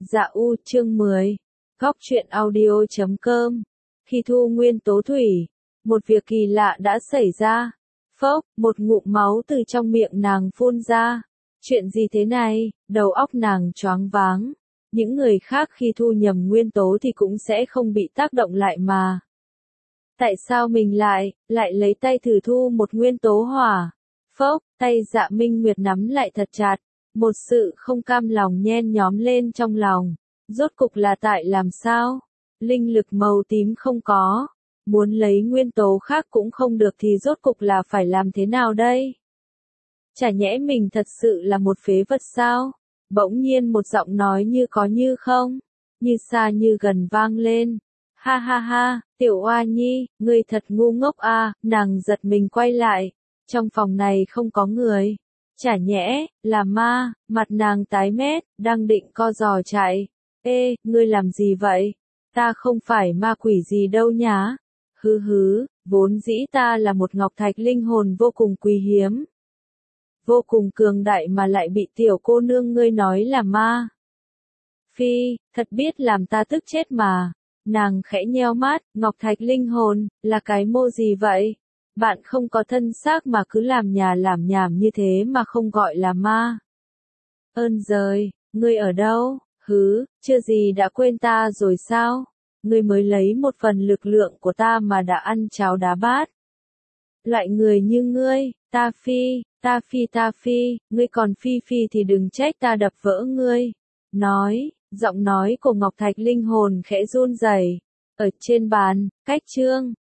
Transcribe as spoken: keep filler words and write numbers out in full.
Dạ U chương mười. Góc truyện audio chấm com. Khi thu nguyên tố thủy, một việc kỳ lạ đã xảy ra. Phốc, một ngụm máu từ trong miệng nàng phun ra. Chuyện gì thế này? Đầu óc nàng choáng váng. Những người khác khi thu nhầm nguyên tố thì cũng sẽ không bị tác động lại mà. Tại sao mình lại, lại lấy tay thử thu một nguyên tố hỏa? Phốc, tay Dạ Minh Nguyệt nắm lại thật chặt. Một sự không cam lòng nhen nhóm lên trong lòng. Rốt cục là tại làm sao? Linh lực màu tím không có. Muốn lấy nguyên tố khác cũng không được thì rốt cục là phải làm thế nào đây? Chả nhẽ mình thật sự là một phế vật sao? Bỗng nhiên một giọng nói như có như không, như xa như gần vang lên. Ha ha ha, Tiểu Oa Nhi, ngươi thật ngu ngốc à, nàng giật mình quay lại. Trong phòng này không có người. Chả nhẽ, là ma, mặt nàng tái mét, đang định co giò chạy. Ê, ngươi làm gì vậy? Ta không phải ma quỷ gì đâu nhá. Hứ hứ, vốn dĩ ta là một ngọc thạch linh hồn vô cùng quý hiếm. Vô cùng cường đại mà lại bị tiểu cô nương ngươi nói là ma. Phi, thật biết làm ta tức chết mà. Nàng khẽ nheo mắt, ngọc thạch linh hồn, là cái mô gì vậy? Bạn không có thân xác mà cứ làm nhà làm nhảm như thế mà không gọi là ma. Ơn giời, ngươi ở đâu? Hứ, chưa gì đã quên ta rồi sao? Ngươi mới lấy một phần lực lượng của ta mà đã ăn cháo đá bát. Loại người như ngươi, ta phi, ta phi ta phi, ngươi còn phi phi thì đừng trách ta đập vỡ ngươi. Nói, giọng nói của Ngọc Thạch linh hồn khẽ run rẩy. Ở trên bàn, cách chương.